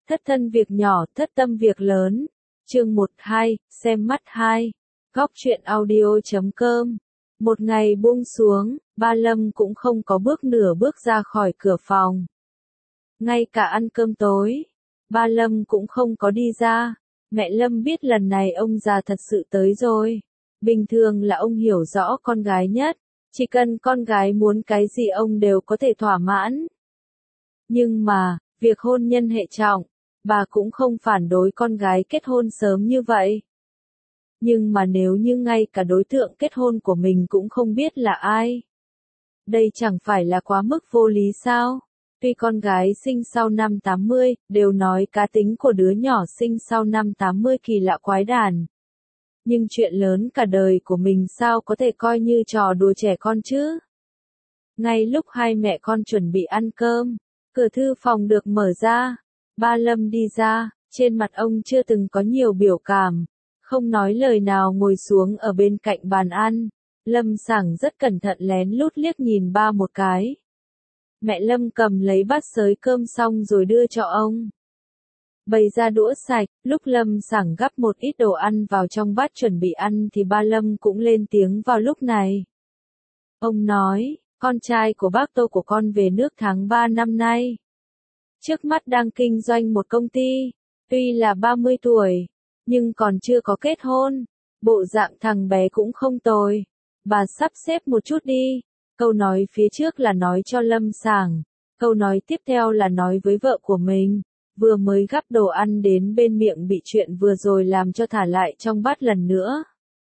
Thất thân việc nhỏ, thất tâm việc lớn. Chương 12, xem mắt 2. Góc truyện audio.com. Một ngày buông xuống, ba Lâm cũng không có bước nửa bước ra khỏi cửa phòng. Ngay cả ăn cơm tối, ba Lâm cũng không có đi ra. Mẹ Lâm biết lần này ông già thật sự tới rồi. Bình thường là ông hiểu rõ con gái nhất, chỉ cần con gái muốn cái gì ông đều có thể thỏa mãn. Nhưng mà, việc hôn nhân hệ trọng, bà cũng không phản đối con gái kết hôn sớm như vậy. Nhưng mà nếu như ngay cả đối tượng kết hôn của mình cũng không biết là ai, đây chẳng phải là quá mức vô lý sao? Tuy con gái sinh sau năm 80, đều nói cá tính của đứa nhỏ sinh sau năm 80 kỳ lạ quái đản. Nhưng chuyện lớn cả đời của mình sao có thể coi như trò đùa trẻ con chứ? Ngay lúc hai mẹ con chuẩn bị ăn cơm, cửa thư phòng được mở ra. Ba Lâm đi ra, trên mặt ông chưa từng có nhiều biểu cảm, không nói lời nào ngồi xuống ở bên cạnh bàn ăn. Lâm Sảng rất cẩn thận lén lút liếc nhìn ba một cái. Mẹ Lâm cầm lấy bát xới cơm xong rồi đưa cho ông. Bày ra đũa sạch, lúc Lâm Sảng gắp một ít đồ ăn vào trong bát chuẩn bị ăn thì ba Lâm cũng lên tiếng vào lúc này. Ông nói, con trai của bác Tô của con về nước tháng 3 năm nay. Trước mắt đang kinh doanh một công ty, tuy là 30 tuổi, nhưng còn chưa có kết hôn. Bộ dạng thằng bé cũng không tồi. Bà sắp xếp một chút đi. Câu nói phía trước là nói cho Lâm Sảng, câu nói tiếp theo là nói với vợ của mình. Vừa mới gắp đồ ăn đến bên miệng bị chuyện vừa rồi làm cho thả lại trong bát lần nữa.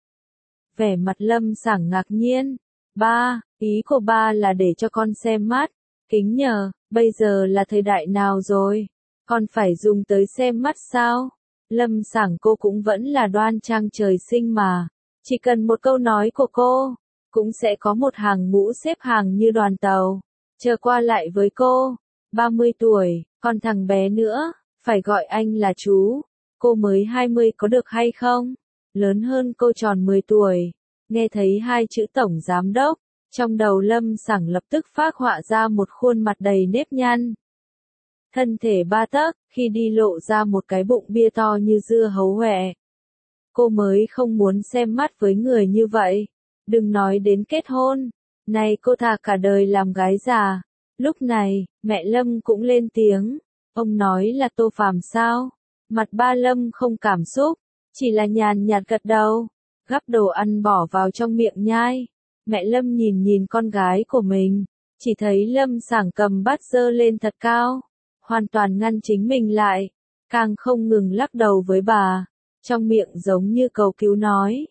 Vẻ mặt Lâm Sảng ngạc nhiên. Ba, ý của ba là để cho con xem mắt. Kính nhờ, bây giờ là thời đại nào rồi? Con phải dùng tới xem mắt sao? Lâm Sảng cô cũng vẫn là đoan trang trời sinh mà. Chỉ cần một câu nói của cô, cũng sẽ có một hàng ngũ xếp hàng như đoàn tàu, chờ qua lại với cô. 30 tuổi, còn thằng bé nữa, phải gọi anh là chú. Cô mới 20 có được hay không? Lớn hơn cô tròn 10 tuổi. Nghe thấy hai chữ tổng giám đốc, trong đầu Lâm Sảng lập tức phác họa ra một khuôn mặt đầy nếp nhăn. Thân thể 3 tấc, khi đi lộ ra một cái bụng bia to như dưa hấu hoẹ. Cô mới không muốn xem mắt với người như vậy. Đừng nói đến kết hôn. Này cô thà cả đời làm gái già. Lúc này, mẹ Lâm cũng lên tiếng. Ông nói là Tô Phàm sao? Mặt ba Lâm không cảm xúc, chỉ là nhàn nhạt gật đầu. Gắp đồ ăn bỏ vào trong miệng nhai. Mẹ Lâm nhìn nhìn con gái của mình, chỉ thấy Lâm Sảng cầm bát giơ lên thật cao, hoàn toàn ngăn chính mình lại, càng không ngừng lắc đầu với bà, trong miệng giống như cầu cứu nói.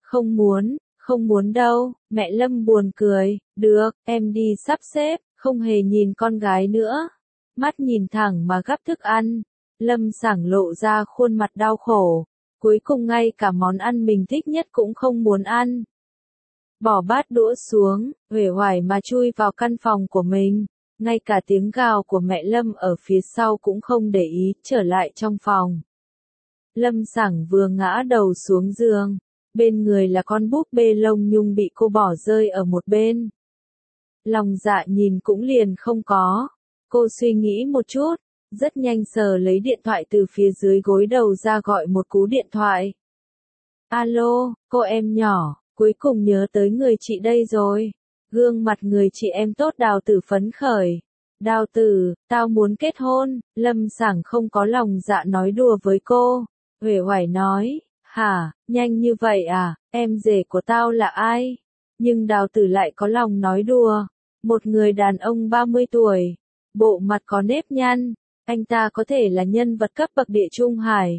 Không muốn đâu. Mẹ Lâm buồn cười, được, em đi sắp xếp, không hề nhìn con gái nữa. Mắt nhìn thẳng mà gắp thức ăn, Lâm Sảng lộ ra khuôn mặt đau khổ, cuối cùng ngay cả món ăn mình thích nhất cũng không muốn ăn. Bỏ bát đũa xuống, uể oải mà chui vào căn phòng của mình, ngay cả tiếng gào của mẹ Lâm ở phía sau cũng không để ý, trở lại trong phòng. Lâm Sảng vừa ngã đầu xuống giường, bên người là con búp bê lông nhung bị cô bỏ rơi ở một bên. Lòng dạ nhìn cũng liền không có. Cô suy nghĩ một chút, rất nhanh sờ lấy điện thoại từ phía dưới gối đầu ra gọi một cú điện thoại. Alo, cô em nhỏ, cuối cùng nhớ tới người chị đây rồi. Gương mặt người chị em tốt Đào Tử phấn khởi. Đào Tử, tao muốn kết hôn. Lâm Sảng không có lòng dạ nói đùa với cô. Uể oải nói, hả, nhanh như vậy à, em rể của tao là ai? Nhưng Đào Tử lại có lòng nói đùa. Một người đàn ông 30 tuổi, bộ mặt có nếp nhăn, anh ta có thể là nhân vật cấp bậc Địa Trung Hải.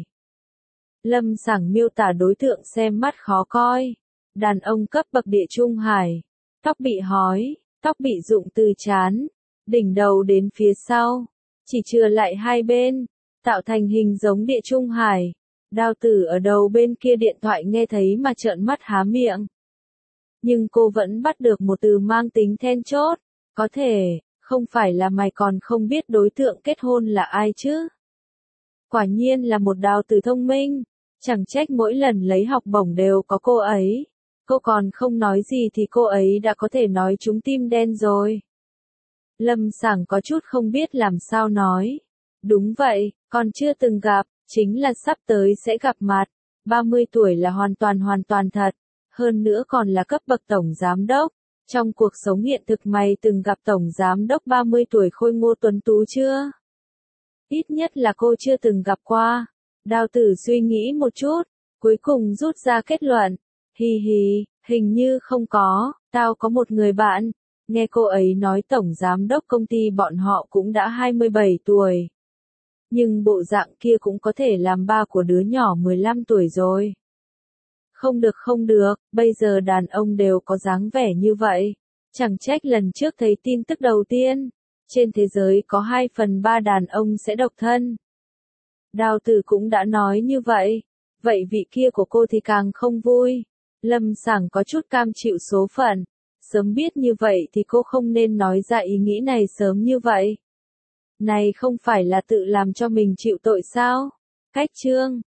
Lâm Sảng miêu tả đối tượng xem mắt khó coi. Đàn ông cấp bậc Địa Trung Hải, tóc bị hói, tóc bị rụng từ trán, đỉnh đầu đến phía sau, chỉ chừa lại hai bên, tạo thành hình giống Địa Trung Hải. Đào Tử ở đầu bên kia điện thoại nghe thấy mà trợn mắt há miệng. Nhưng cô vẫn bắt được một từ mang tính then chốt, có thể, không phải là mày còn không biết đối tượng kết hôn là ai chứ? Quả nhiên là một Đào Tử thông minh, chẳng trách mỗi lần lấy học bổng đều có cô ấy. Cô còn không nói gì thì cô ấy đã có thể nói trúng tim đen rồi. Lâm Sảng có chút không biết làm sao nói. Đúng vậy, còn chưa từng gặp, chính là sắp tới sẽ gặp mặt. 30 tuổi là hoàn toàn thật. Hơn nữa còn là cấp bậc tổng giám đốc. Trong cuộc sống hiện thực mày từng gặp tổng giám đốc 30 tuổi khôi ngô tuấn tú chưa? Ít nhất là cô chưa từng gặp qua. Đào tử suy nghĩ một chút, cuối cùng rút ra kết luận. Hì hì, hình như không có, tao có một người bạn. Nghe cô ấy nói tổng giám đốc công ty bọn họ cũng đã 27 tuổi. Nhưng bộ dạng kia cũng có thể làm ba của đứa nhỏ 15 tuổi rồi. Không được, bây giờ đàn ông đều có dáng vẻ như vậy. Chẳng trách lần trước thấy tin tức đầu tiên. Trên thế giới có 2/3 đàn ông sẽ độc thân. Đào tử cũng đã nói như vậy. Vậy vị kia của cô thì càng không vui. Lâm Sảng có chút cam chịu số phận. Sớm biết như vậy thì cô không nên nói ra ý nghĩ này sớm như vậy. Này không phải là tự làm cho mình chịu tội sao? Cách chương